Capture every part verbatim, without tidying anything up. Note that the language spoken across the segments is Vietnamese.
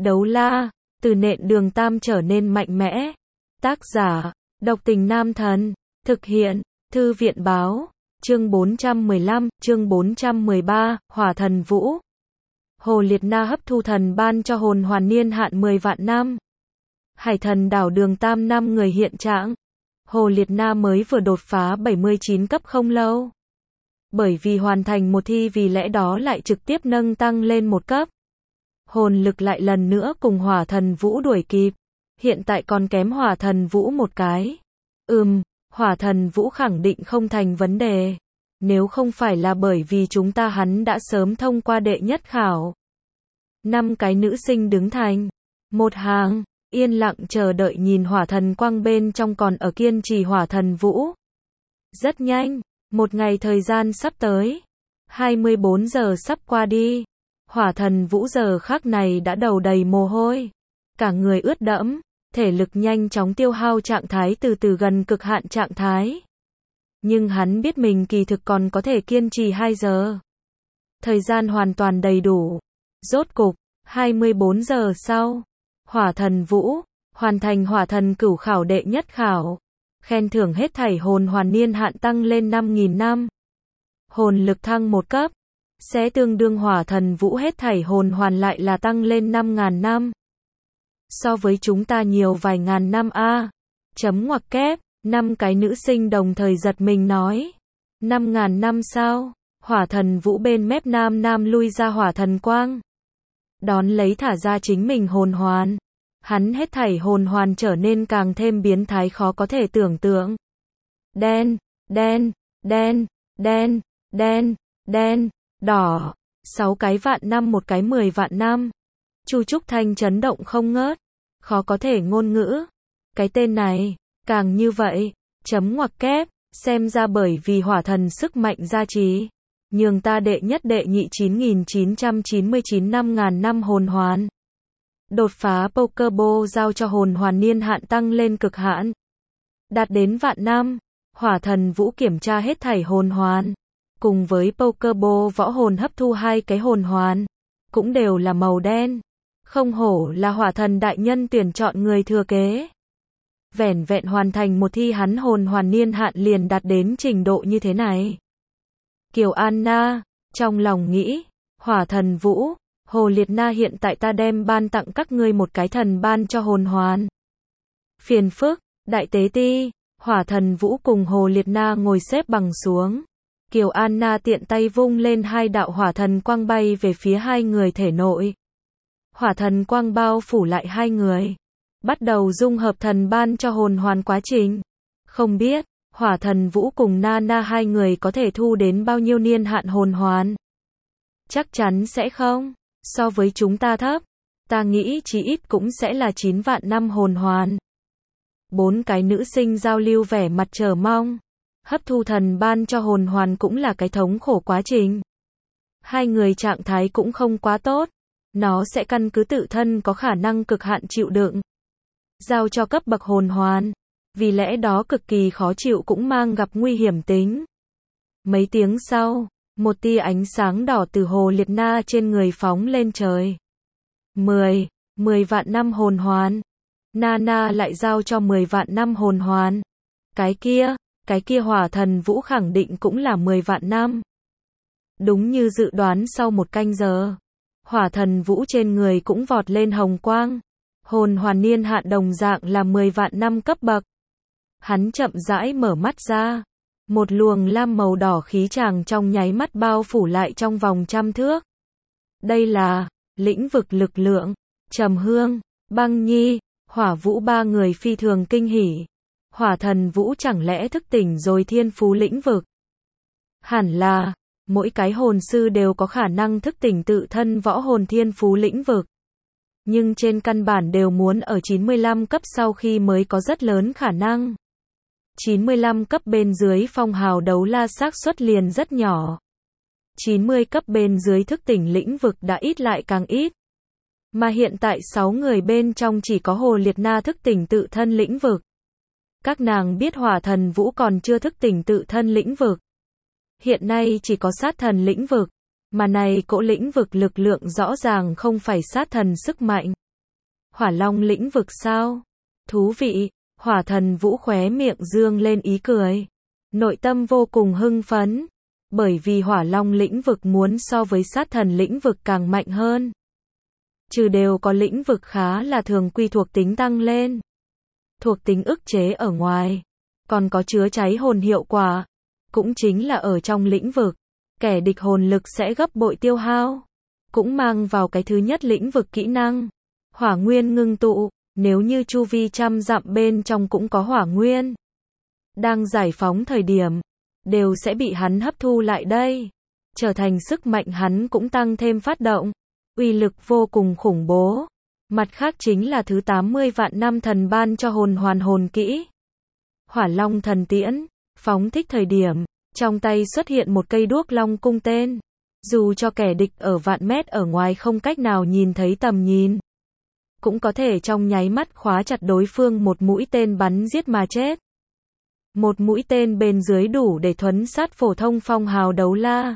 Đấu la, từ nện đường tam trở nên mạnh mẽ. Tác giả, độc tình nam thần. Thực hiện, thư viện báo. Chương bốn trăm mười lăm, chương bốn trăm mười ba, Hỏa Thần Vũ. Hồ Liệt Na hấp thu thần ban cho hồn hoàn niên hạn mười vạn năm. Hải thần đảo đường tam năm người hiện trạng. Hồ Liệt Na mới vừa đột phá bảy mươi chín cấp không lâu. Bởi vì hoàn thành một thi vì lẽ đó lại trực tiếp nâng tăng lên một cấp. Hồn lực lại lần nữa cùng Hỏa Thần Vũ đuổi kịp. Hiện tại còn kém Hỏa Thần Vũ một cái. Ừm, Hỏa Thần Vũ khẳng định không thành vấn đề. Nếu không phải là bởi vì chúng ta hắn đã sớm thông qua đệ nhất khảo. Năm cái nữ sinh đứng thành một hàng, yên lặng chờ đợi nhìn hỏa thần quang bên trong còn ở kiên trì Hỏa Thần Vũ. Rất nhanh, một ngày thời gian sắp tới. hai mươi bốn giờ sắp qua đi. Hỏa Thần Vũ giờ khắc này đã đầu đầy mồ hôi. Cả người ướt đẫm, thể lực nhanh chóng tiêu hao trạng thái từ từ gần cực hạn trạng thái. Nhưng hắn biết mình kỳ thực còn có thể kiên trì hai giờ. Thời gian hoàn toàn đầy đủ. Rốt cục, hai mươi bốn giờ sau, Hỏa Thần Vũ hoàn thành Hỏa Thần Cửu khảo đệ nhất khảo. Khen thưởng hết thảy hồn hoàn niên hạn tăng lên năm nghìn năm. Hồn lực thăng một cấp, sẽ tương đương Hỏa Thần Vũ hết thảy hồn hoàn lại là tăng lên năm nghìn năm. So với chúng ta nhiều vài ngàn năm a. Chấm ngoặc kép, năm cái nữ sinh đồng thời giật mình nói. năm nghìn năm sao? Hỏa Thần Vũ bên mép nam nam lui ra hỏa thần quang. Đón lấy thả ra chính mình hồn hoàn. Hắn hết thảy hồn hoàn trở nên càng thêm biến thái khó có thể tưởng tượng. Đen, đen, đen, đen, đen, đen, đỏ. Sáu cái vạn năm một cái mười vạn năm. Chu Trúc Thanh chấn động không ngớt. Khó có thể ngôn ngữ. Cái tên này, càng như vậy, chấm ngoặc kép, xem ra bởi vì hỏa thần sức mạnh gia trì. Nhường ta đệ nhất đệ nhị chín nghìn chín trăm chín mươi chín năm nghìn năm hồn hoàn. Đột phá Pokeball giao cho hồn hoàn niên hạn tăng lên cực hạn. Đạt đến vạn năm, Hỏa Thần Vũ kiểm tra hết thảy hồn hoàn. Cùng với Pokeball võ hồn hấp thu hai cái hồn hoàn. Cũng đều là màu đen. Không hổ là hỏa thần đại nhân tuyển chọn người thừa kế. Vẻn vẹn hoàn thành một thi hắn hồn hoàn niên hạn liền đạt đến trình độ như thế này. Kiều Anna, trong lòng nghĩ, Hỏa Thần Vũ, Hồ Liệt Na hiện tại ta đem ban tặng các ngươi một cái thần ban cho hồn hoàn. Phiền phức, đại tế ti, Hỏa Thần Vũ cùng Hồ Liệt Na ngồi xếp bằng xuống. Kiều Anna tiện tay vung lên hai đạo hỏa thần quang bay về phía hai người thể nội. Hỏa thần quang bao phủ lại hai người. Bắt đầu dung hợp thần ban cho hồn hoàn quá trình. Không biết, Hỏa Thần Vũ cùng Nana hai người có thể thu đến bao nhiêu niên hạn hồn hoàn? Chắc chắn sẽ không. So với chúng ta thấp. Ta nghĩ chí ít cũng sẽ là chín vạn năm hồn hoàn. Bốn cái nữ sinh giao lưu vẻ mặt chờ mong. Hấp thu thần ban cho hồn hoàn cũng là cái thống khổ quá trình. Hai người trạng thái cũng không quá tốt. Nó sẽ căn cứ tự thân có khả năng cực hạn chịu đựng. Giao cho cấp bậc hồn hoàn. Vì lẽ đó cực kỳ khó chịu cũng mang gặp nguy hiểm tính. Mấy tiếng sau, một tia ánh sáng đỏ từ Hồ Liệt Na trên người phóng lên trời. Mười, mười vạn năm hồn hoàn. Nana lại giao cho mười vạn năm hồn hoàn. Cái kia, cái kia Hỏa Thần Vũ khẳng định cũng là mười vạn năm. Đúng như dự đoán sau một canh giờ. Hỏa Thần Vũ trên người cũng vọt lên hồng quang. Hồn hoàn niên hạn đồng dạng là mười vạn năm cấp bậc. Hắn chậm rãi mở mắt ra. Một luồng lam màu đỏ khí tràng trong nháy mắt bao phủ lại trong vòng trăm thước. Đây là lĩnh vực lực lượng. Trầm Hương, Băng Nhi, Hỏa Vũ ba người phi thường kinh hỉ. Hỏa Thần Vũ chẳng lẽ thức tỉnh rồi thiên phú lĩnh vực? Hẳn là, mỗi cái hồn sư đều có khả năng thức tỉnh tự thân võ hồn thiên phú lĩnh vực. Nhưng trên căn bản đều muốn ở chín mươi lăm cấp sau khi mới có rất lớn khả năng. chín mươi lăm cấp bên dưới phong hào đấu la xác suất liền rất nhỏ. chín mươi cấp bên dưới thức tỉnh lĩnh vực đã ít lại càng ít. Mà hiện tại sáu người bên trong chỉ có Hồ Liệt Na thức tỉnh tự thân lĩnh vực. Các nàng biết Hỏa Thần Vũ còn chưa thức tỉnh tự thân lĩnh vực. Hiện nay chỉ có sát thần lĩnh vực. Mà này cỗ lĩnh vực lực lượng rõ ràng không phải sát thần sức mạnh. Hỏa Long lĩnh vực sao? Thú vị, Hỏa Thần Vũ khóe miệng dương lên ý cười. Nội tâm vô cùng hưng phấn, bởi vì Hỏa Long lĩnh vực muốn so với Sát Thần lĩnh vực càng mạnh hơn. Trừ đều có lĩnh vực khá là thường quy thuộc tính tăng lên, thuộc tính ức chế ở ngoài, còn có chứa cháy hồn hiệu quả, cũng chính là ở trong lĩnh vực, kẻ địch hồn lực sẽ gấp bội tiêu hao, cũng mang vào cái thứ nhất lĩnh vực kỹ năng, hỏa nguyên ngưng tụ, nếu như chu vi trăm dặm bên trong cũng có hỏa nguyên, đang giải phóng thời điểm, đều sẽ bị hắn hấp thu lại đây, trở thành sức mạnh hắn cũng tăng thêm phát động, uy lực vô cùng khủng bố. Mặt khác chính là thứ tám mươi vạn năm thần ban cho hồn hoàn hồn kỹ. Hỏa Long thần tiễn, phóng thích thời điểm, trong tay xuất hiện một cây đuốc long cung tên. Dù cho kẻ địch ở vạn mét ở ngoài không cách nào nhìn thấy tầm nhìn, cũng có thể trong nháy mắt khóa chặt đối phương một mũi tên bắn giết mà chết. Một mũi tên bên dưới đủ để thuấn sát phổ thông phong hào đấu la.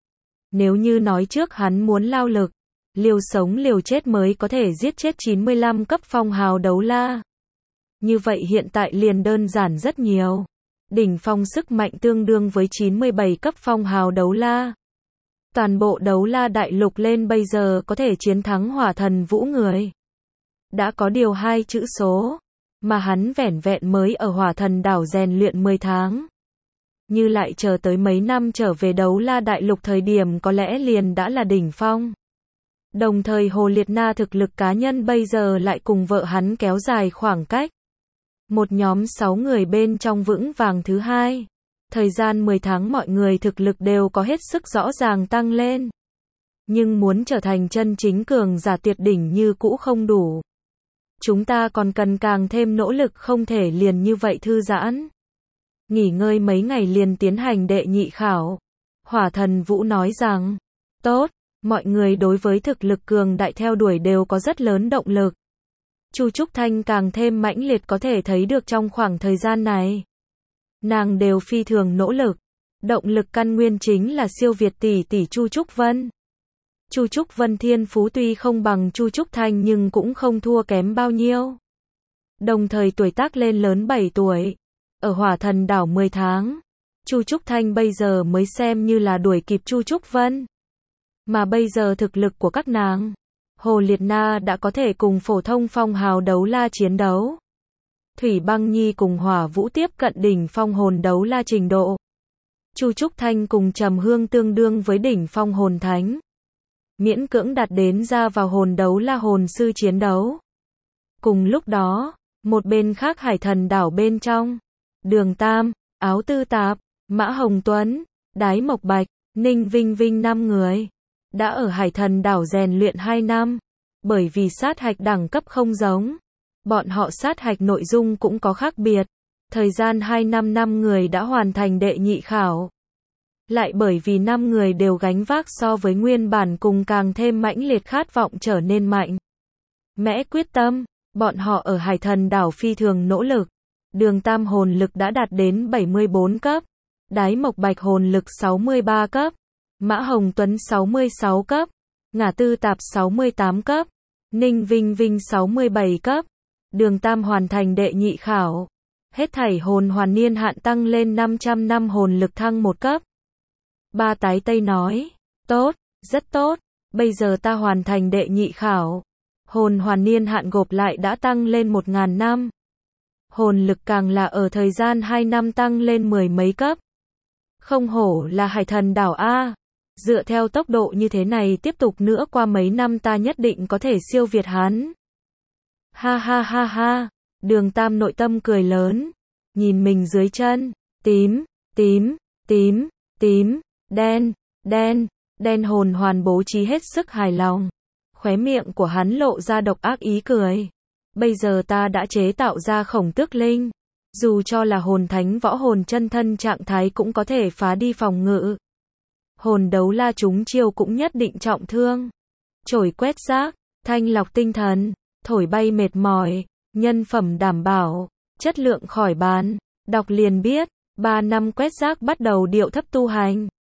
Nếu như nói trước hắn muốn lao lực, liều sống liều chết mới có thể giết chết chín mươi lăm cấp phong hào đấu la. Như vậy hiện tại liền đơn giản rất nhiều. Đỉnh phong sức mạnh tương đương với chín mươi bảy cấp phong hào đấu la. Toàn bộ đấu la đại lục lên bây giờ có thể chiến thắng Hỏa Thần Vũ người. Đã có điều hai chữ số, mà hắn vẻn vẹn mới ở Hỏa Thần đảo rèn luyện mười tháng. Như lại chờ tới mấy năm trở về đấu la đại lục thời điểm có lẽ liền đã là đỉnh phong. Đồng thời Hồ Liệt Na thực lực cá nhân bây giờ lại cùng vợ hắn kéo dài khoảng cách. Một nhóm sáu người bên trong vững vàng thứ hai. Thời gian mười tháng mọi người thực lực đều có hết sức rõ ràng tăng lên. Nhưng muốn trở thành chân chính cường giả tuyệt đỉnh như cũ không đủ. Chúng ta còn cần càng thêm nỗ lực, không thể liền như vậy thư giãn. Nghỉ ngơi mấy ngày liền tiến hành đệ nhị khảo. Hỏa Thần Vũ nói rằng, tốt, mọi người đối với thực lực cường đại theo đuổi đều có rất lớn động lực. Chu Trúc Thanh càng thêm mãnh liệt có thể thấy được trong khoảng thời gian này. Nàng đều phi thường nỗ lực. Động lực căn nguyên chính là siêu việt tỷ tỷ Chu Trúc Vân. Chu Trúc Vân thiên phú tuy không bằng Chu Trúc Thanh nhưng cũng không thua kém bao nhiêu. Đồng thời tuổi tác lên lớn bảy tuổi. Ở Hỏa Thần đảo mười tháng. Chu Trúc Thanh bây giờ mới xem như là đuổi kịp Chu Trúc Vân. Mà bây giờ thực lực của các nàng, Hồ Liệt Na đã có thể cùng phổ thông phong hào đấu la chiến đấu. Thủy Băng Nhi cùng Hỏa Vũ tiếp cận đỉnh phong hồn đấu la trình độ. Chu Trúc Thanh cùng Trầm Hương tương đương với đỉnh phong hồn thánh. Miễn cưỡng đạt đến ra vào hồn đấu la hồn sư chiến đấu. Cùng lúc đó, một bên khác Hải Thần đảo bên trong, Đường Tam, Áo Tư Tạp, Mã Hồng Tuấn, Đái Mộc Bạch, Ninh Vinh Vinh năm người đã ở Hải Thần đảo rèn luyện hai năm, bởi vì sát hạch đẳng cấp không giống, bọn họ sát hạch nội dung cũng có khác biệt. Thời gian hai năm năm người đã hoàn thành đệ nhị khảo. Lại bởi vì năm người đều gánh vác so với nguyên bản cùng càng thêm mãnh liệt khát vọng trở nên mạnh mẽ quyết tâm, bọn họ ở Hải Thần đảo phi thường nỗ lực. Đường Tam hồn lực đã đạt đến bảy mươi bốn cấp, Đái Mộc Bạch hồn lực sáu mươi ba cấp, Mã Hồng Tuấn sáu mươi sáu cấp, Ngả Tư Tạp sáu mươi tám cấp, Ninh Vinh Vinh sáu mươi bảy cấp. Đường Tam hoàn thành đệ nhị khảo. Hết thảy hồn hoàn niên hạn tăng lên năm trăm năm, hồn lực thăng một cấp. Ba Tái Tây nói, tốt, rất tốt, bây giờ ta hoàn thành đệ nhị khảo. Hồn hoàn niên hạn gộp lại đã tăng lên một ngàn năm. Hồn lực càng là ở thời gian hai năm tăng lên mười mấy cấp. Không hổ là Hải Thần đảo A. Dựa theo tốc độ như thế này tiếp tục nữa qua mấy năm ta nhất định có thể siêu việt hắn. Ha ha ha ha, Đường Tam nội tâm cười lớn, nhìn mình dưới chân, tím, tím, tím, tím, đen, đen, đen hồn hoàn bố trí hết sức hài lòng. Khóe miệng của hắn lộ ra độc ác ý cười. Bây giờ ta đã chế tạo ra Khổng Tước Linh, dù cho là hồn thánh võ hồn chân thân trạng thái cũng có thể phá đi phòng ngự. Hồn đấu la chúng chiêu cũng nhất định trọng thương. Chổi quét rác, thanh lọc tinh thần, thổi bay mệt mỏi, nhân phẩm đảm bảo, chất lượng khỏi bán. Đọc liền biết, ba năm quét rác bắt đầu điệu thấp tu hành.